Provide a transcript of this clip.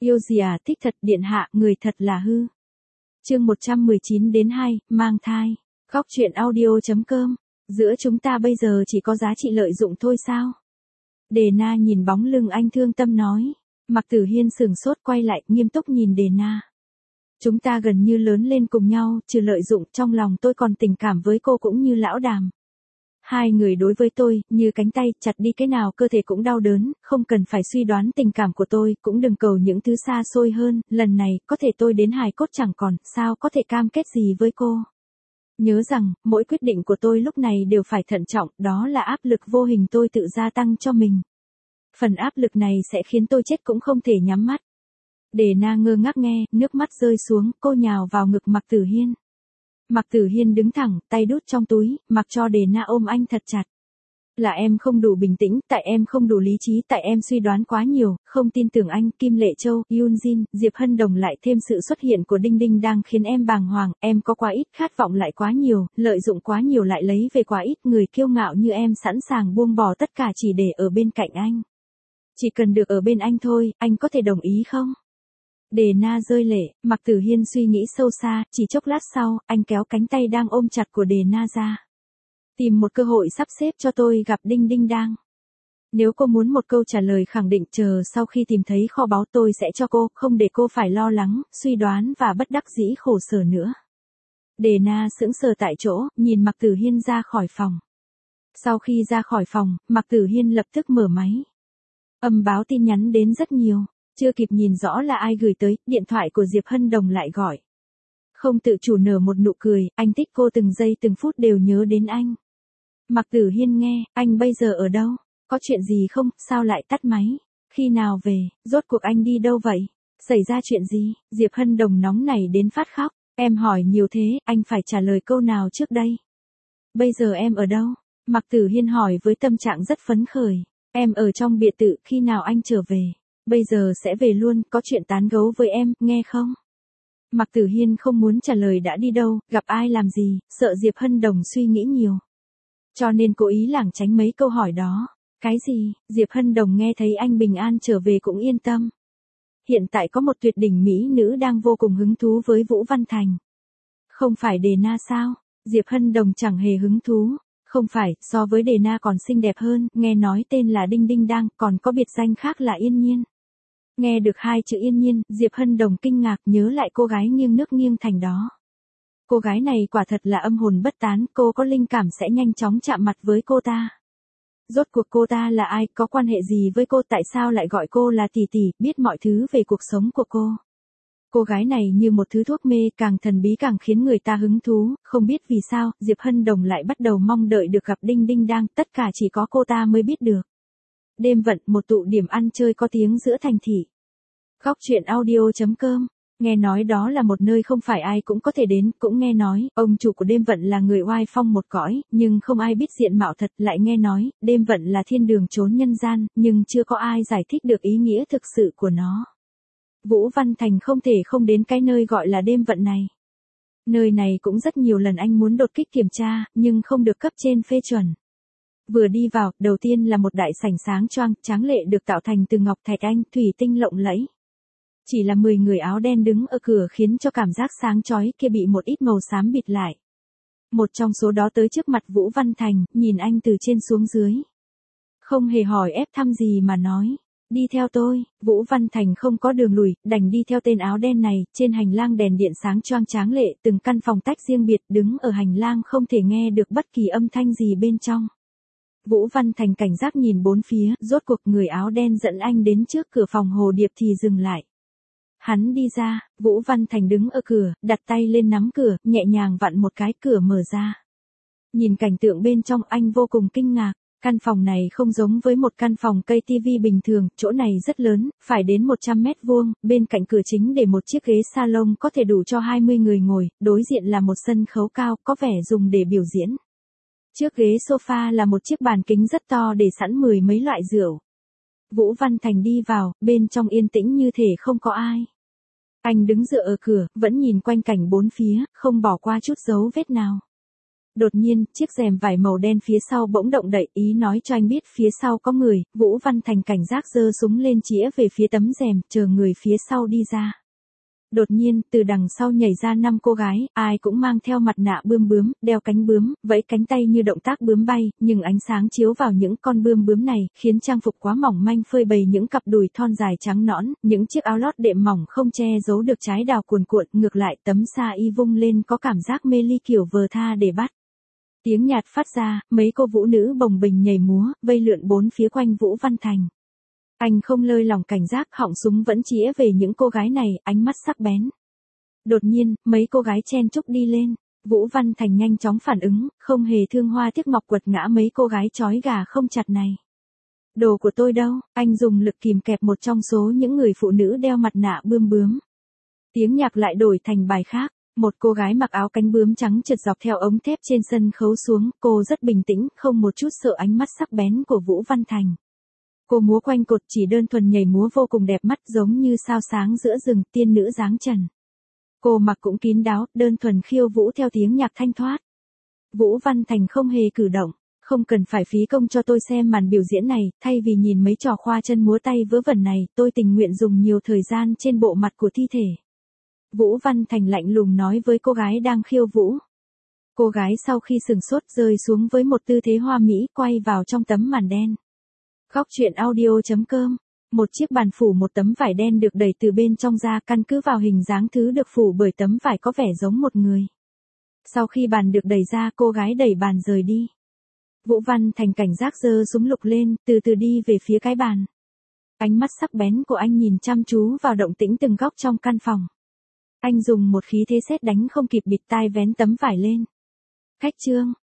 Yêu gì à, thích thật điện hạ, người thật là hư. Chương 119-2, mang thai. Góc truyện audio.com. Giữa chúng ta bây giờ chỉ có giá trị lợi dụng thôi sao? Đề Na nhìn bóng lưng anh thương tâm nói. Mạc Tử Hiên sửng sốt quay lại, nghiêm túc nhìn Đề Na. Chúng ta gần như lớn lên cùng nhau, trừ lợi dụng, trong lòng tôi còn tình cảm với cô cũng như lão Đàm. Hai người đối với tôi, như cánh tay, chặt đi cái nào cơ thể cũng đau đớn, không cần phải suy đoán tình cảm của tôi, cũng đừng cầu những thứ xa xôi hơn, lần này, có thể tôi đến hài cốt chẳng còn, sao có thể cam kết gì với cô. Nhớ rằng, mỗi quyết định của tôi lúc này đều phải thận trọng, đó là áp lực vô hình tôi tự gia tăng cho mình. Phần áp lực này sẽ khiến tôi chết cũng không thể nhắm mắt. Đề Na ngơ ngác nghe, nước mắt rơi xuống, cô nhào vào ngực Mạc Tử Hiên. Mạc Tử Hiên đứng thẳng, tay đút trong túi, mặc cho Đề Na ôm anh thật chặt. Là em không đủ bình tĩnh, tại em không đủ lý trí, tại em suy đoán quá nhiều, không tin tưởng anh, Kim Lệ Châu, Yoon Jin, Diệp Hân Đồng lại thêm sự xuất hiện của Đinh Đinh đang khiến em bàng hoàng, em có quá ít, khát vọng lại quá nhiều, lợi dụng quá nhiều lại lấy về quá ít, người kiêu ngạo như em sẵn sàng buông bỏ tất cả chỉ để ở bên cạnh anh. Chỉ cần được ở bên anh thôi, anh có thể đồng ý không? Đề Na rơi lệ, Mạc Tử Hiên suy nghĩ sâu xa, chỉ chốc lát sau, anh kéo cánh tay đang ôm chặt của Đề Na ra. Tìm một cơ hội sắp xếp cho tôi gặp Đinh Đinh đang. Nếu cô muốn một câu trả lời khẳng định chờ sau khi tìm thấy kho báu tôi sẽ cho cô, không để cô phải lo lắng, suy đoán và bất đắc dĩ khổ sở nữa. Đề Na sững sờ tại chỗ, nhìn Mạc Tử Hiên ra khỏi phòng. Sau khi ra khỏi phòng, Mạc Tử Hiên lập tức mở máy. Âm báo tin nhắn đến rất nhiều. Chưa kịp nhìn rõ là ai gửi tới, điện thoại của Diệp Hân Đồng lại gọi. Không tự chủ nở một nụ cười, anh thích cô từng giây từng phút đều nhớ đến anh. Mạc Tử Hiên nghe, anh bây giờ ở đâu? Có chuyện gì không, sao lại tắt máy? Khi nào về, rốt cuộc anh đi đâu vậy? Xảy ra chuyện gì? Diệp Hân Đồng nóng nảy đến phát khóc. Em hỏi nhiều thế, anh phải trả lời câu nào trước đây? Bây giờ em ở đâu? Mạc Tử Hiên hỏi với tâm trạng rất phấn khởi. Em ở trong biệt thự, khi nào anh trở về? Bây giờ sẽ về luôn, có chuyện tán gẫu với em, nghe không? Mạc Tử Hiên không muốn trả lời đã đi đâu, gặp ai làm gì, sợ Diệp Hân Đồng suy nghĩ nhiều. Cho nên cố ý lảng tránh mấy câu hỏi đó. Cái gì? Diệp Hân Đồng nghe thấy anh bình an trở về cũng yên tâm. Hiện tại có một tuyệt đỉnh mỹ nữ đang vô cùng hứng thú với Vũ Văn Thành. Không phải Đề Na sao? Diệp Hân Đồng chẳng hề hứng thú. Không phải, so với Đề Na còn xinh đẹp hơn, nghe nói tên là Đinh Đinh đang, còn có biệt danh khác là Yên Nhiên. Nghe được hai chữ Yên Nhiên, Diệp Hân Đồng kinh ngạc nhớ lại cô gái nghiêng nước nghiêng thành đó. Cô gái này quả thật là âm hồn bất tán, cô có linh cảm sẽ nhanh chóng chạm mặt với cô ta. Rốt cuộc cô ta là ai, có quan hệ gì với cô, tại sao lại gọi cô là tỷ tỷ, biết mọi thứ về cuộc sống của cô. Cô gái này như một thứ thuốc mê, càng thần bí càng khiến người ta hứng thú, không biết vì sao, Diệp Hân Đồng lại bắt đầu mong đợi được gặp Đinh Đinh đang, tất cả chỉ có cô ta mới biết được. Đêm vận, một tụ điểm ăn chơi có tiếng giữa thành thị. Góc truyện audio.com. Nghe nói đó là một nơi không phải ai cũng có thể đến, cũng nghe nói, ông chủ của đêm vận là người oai phong một cõi, nhưng không ai biết diện mạo thật, lại nghe nói, đêm vận là thiên đường chốn nhân gian, nhưng chưa có ai giải thích được ý nghĩa thực sự của nó. Vũ Văn Thành không thể không đến cái nơi gọi là đêm vận này. Nơi này cũng rất nhiều lần anh muốn đột kích kiểm tra, nhưng không được cấp trên phê chuẩn. Vừa đi vào, đầu tiên là một đại sảnh sáng choang, tráng lệ được tạo thành từ ngọc thạch anh, thủy tinh lộng lẫy. Chỉ là 10 người áo đen đứng ở cửa khiến cho cảm giác sáng chói kia bị một ít màu xám bịt lại. Một trong số đó tới trước mặt Vũ Văn Thành, nhìn anh từ trên xuống dưới. Không hề hỏi ép thăm gì mà nói. Đi theo tôi, Vũ Văn Thành không có đường lùi, đành đi theo tên áo đen này, trên hành lang đèn điện sáng choang tráng lệ, từng căn phòng tách riêng biệt, đứng ở hành lang không thể nghe được bất kỳ âm thanh gì bên trong. Vũ Văn Thành cảnh giác nhìn bốn phía, rốt cuộc người áo đen dẫn anh đến trước cửa phòng Hồ Điệp thì dừng lại. Hắn đi ra, Vũ Văn Thành đứng ở cửa, đặt tay lên nắm cửa, nhẹ nhàng vặn một cái cửa mở ra. Nhìn cảnh tượng bên trong anh vô cùng kinh ngạc, căn phòng này không giống với một căn phòng cây tivi bình thường, chỗ này rất lớn, phải đến 100 mét vuông, bên cạnh cửa chính để một chiếc ghế salon có thể đủ cho 20 người ngồi, đối diện là một sân khấu cao, có vẻ dùng để biểu diễn. Trước ghế sofa là một chiếc bàn kính rất to để sẵn 10 mấy loại rượu. Vũ Văn Thành đi vào, bên trong yên tĩnh như thể không có ai. Anh đứng dựa ở cửa, vẫn nhìn quanh cảnh bốn phía, không bỏ qua chút dấu vết nào. Đột nhiên, chiếc rèm vải màu đen phía sau bỗng động đậy, ý nói cho anh biết phía sau có người. Vũ Văn Thành cảnh giác giơ súng lên chĩa về phía tấm rèm, chờ người phía sau đi ra. Đột nhiên, từ đằng sau nhảy ra 5 cô gái, ai cũng mang theo mặt nạ bươm bướm, đeo cánh bướm, vẫy cánh tay như động tác bướm bay, nhưng ánh sáng chiếu vào những con bươm bướm này, khiến trang phục quá mỏng manh phơi bày những cặp đùi thon dài trắng nõn, những chiếc áo lót đệm mỏng không che giấu được trái đào cuồn cuộn, ngược lại tấm sa y vung lên có cảm giác mê ly kiểu vờ tha để bắt. Tiếng nhạc phát ra, mấy cô vũ nữ bồng bềnh nhảy múa, vây lượn bốn phía quanh Vũ Văn Thành. Anh không lơi lỏng cảnh giác, họng súng vẫn chĩa về những cô gái này, ánh mắt sắc bén. Đột nhiên, mấy cô gái chen chúc đi lên. Vũ Văn Thành nhanh chóng phản ứng, không hề thương hoa tiếc ngọc quật ngã mấy cô gái trói gà không chặt này. Đồ của tôi đâu? Anh dùng lực kìm kẹp một trong số những người phụ nữ đeo mặt nạ bươm bướm. Tiếng nhạc lại đổi thành bài khác. Một cô gái mặc áo cánh bướm trắng trượt dọc theo ống thép trên sân khấu xuống, cô rất bình tĩnh, không một chút sợ ánh mắt sắc bén của Vũ Văn Thành. Cô múa quanh cột chỉ đơn thuần nhảy múa vô cùng đẹp mắt giống như sao sáng giữa rừng, tiên nữ dáng trần. Cô mặc cũng kín đáo, đơn thuần khiêu vũ theo tiếng nhạc thanh thoát. Vũ Văn Thành không hề cử động, không cần phải phí công cho tôi xem màn biểu diễn này, thay vì nhìn mấy trò khoa chân múa tay vớ vẩn này, tôi tình nguyện dùng nhiều thời gian trên bộ mặt của thi thể. Vũ Văn Thành lạnh lùng nói với cô gái đang khiêu vũ. Cô gái sau khi sừng sốt rơi xuống với một tư thế hoa mỹ, quay vào trong tấm màn đen. Góc truyện audio.com. Một chiếc bàn phủ một tấm vải đen được đẩy từ bên trong ra, căn cứ vào hình dáng thứ được phủ bởi tấm vải có vẻ giống một người. Sau khi bàn được đẩy ra, cô gái đẩy bàn rời đi. Vũ Văn Thành cảnh giác giơ súng lục lên, từ từ đi về phía cái bàn. Ánh mắt sắc bén của anh nhìn chăm chú vào động tĩnh từng góc trong căn phòng. Anh dùng một khí thế sét đánh không kịp bịt tai vén tấm vải lên. Khách trương,